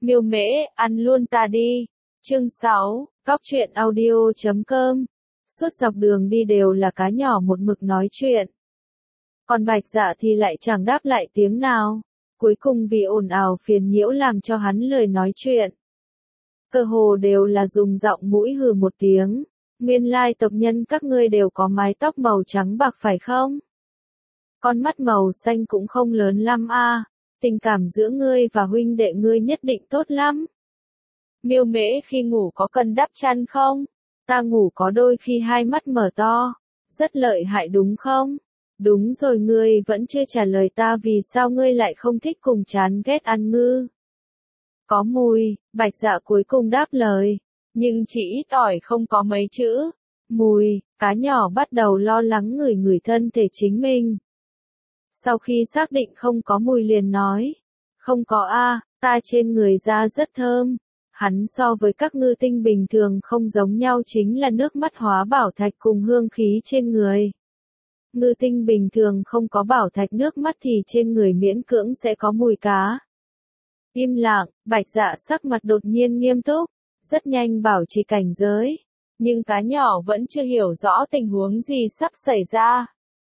Miêu Mễ, ăn luôn ta đi. Chương 6, Cóc truyện audio.com. Suốt dọc đường đi đều là cá nhỏ một mực nói chuyện. Còn Bạch Dạ thì lại chẳng đáp lại tiếng nào. Cuối cùng vì ồn ào phiền nhiễu làm cho hắn lời nói chuyện. Cơ hồ đều là dùng giọng mũi hừ một tiếng. Nguyên lai tộc nhân các ngươi đều có mái tóc màu trắng bạc phải không? Con mắt màu xanh cũng không lớn lắm a. Tình cảm giữa ngươi và huynh đệ ngươi nhất định tốt lắm. Miêu Mễ khi ngủ có cần đắp chăn không? Ta ngủ có đôi khi hai mắt mở to. Rất lợi hại đúng không? Đúng rồi, ngươi vẫn chưa trả lời ta vì sao ngươi lại không thích cùng chán ghét ăn ngư. Có mùi, Bạch Dạ cuối cùng đáp lời. Nhưng chỉ ít ỏi không có mấy chữ. Mùi, cá nhỏ bắt đầu lo lắng ngửi thân thể chính mình. Sau khi xác định không có mùi liền nói. Không có a, ta trên người da rất thơm. Hắn so với các ngư tinh bình thường không giống nhau chính là nước mắt hóa bảo thạch cùng hương khí trên người. Ngư tinh bình thường không có bảo thạch nước mắt thì trên người miễn cưỡng sẽ có mùi cá. Im lặng, Bạch Dạ sắc mặt đột nhiên nghiêm túc, rất nhanh bảo trì cảnh giới. Nhưng cá nhỏ vẫn chưa hiểu rõ tình huống gì sắp xảy ra.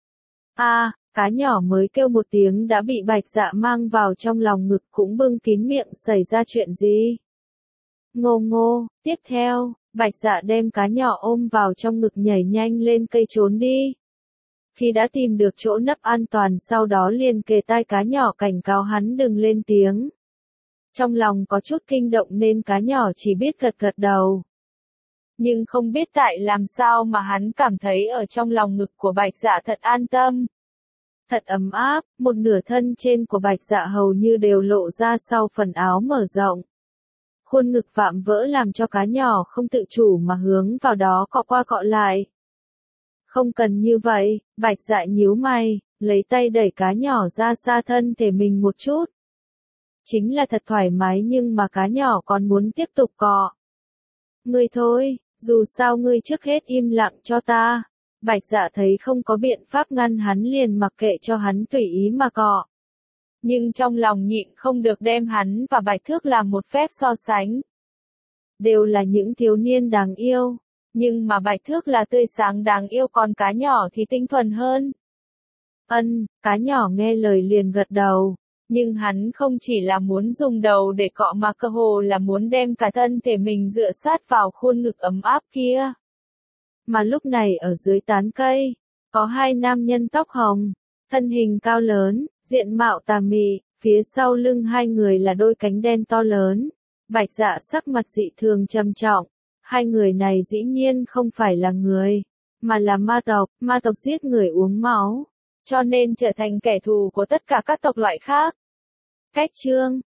Cá nhỏ mới kêu một tiếng đã bị Bạch Dạ mang vào trong lòng ngực cũng bưng kín miệng, xảy ra chuyện gì? Ngô ngô, tiếp theo, Bạch Dạ đem cá nhỏ ôm vào trong ngực nhảy nhanh lên cây trốn đi. Khi đã tìm được chỗ nấp an toàn sau đó liền kề tai cá nhỏ cảnh cáo hắn đừng lên tiếng. Trong lòng có chút kinh động nên cá nhỏ chỉ biết gật gật đầu. Nhưng không biết tại làm sao mà hắn cảm thấy ở trong lòng ngực của Bạch Dạ thật an tâm. Thật ấm áp, một nửa thân trên của Bạch Dạ hầu như đều lộ ra sau phần áo mở rộng. Khuôn ngực vạm vỡ làm cho cá nhỏ không tự chủ mà hướng vào đó cọ qua cọ lại. Không cần như vậy, Bạch Dạ nhíu mày, lấy tay đẩy cá nhỏ ra xa thân thể mình một chút. Chính là thật thoải mái nhưng mà cá nhỏ còn muốn tiếp tục cọ. Ngươi thôi, dù sao ngươi trước hết im lặng cho ta. Bạch Dạ thấy không có biện pháp ngăn hắn liền mặc kệ cho hắn tùy ý mà cọ. Nhưng trong lòng nhịn không được đem hắn và Bạch Thước làm một phép so sánh. Đều là những thiếu niên đáng yêu, nhưng mà Bạch Thước là tươi sáng đáng yêu còn cá nhỏ thì tinh thuần hơn. Cá nhỏ nghe lời liền gật đầu, nhưng hắn không chỉ là muốn dùng đầu để cọ mà cơ hồ là muốn đem cả thân thể mình dựa sát vào khuôn ngực ấm áp kia. Mà lúc này ở dưới tán cây, có hai nam nhân tóc hồng, thân hình cao lớn, diện mạo tà mị, phía sau lưng hai người là đôi cánh đen to lớn. Bạch Dạ sắc mặt dị thường trầm trọng, hai người này dĩ nhiên không phải là người, mà là ma tộc giết người uống máu, cho nên trở thành kẻ thù của tất cả các tộc loại khác. Cách chương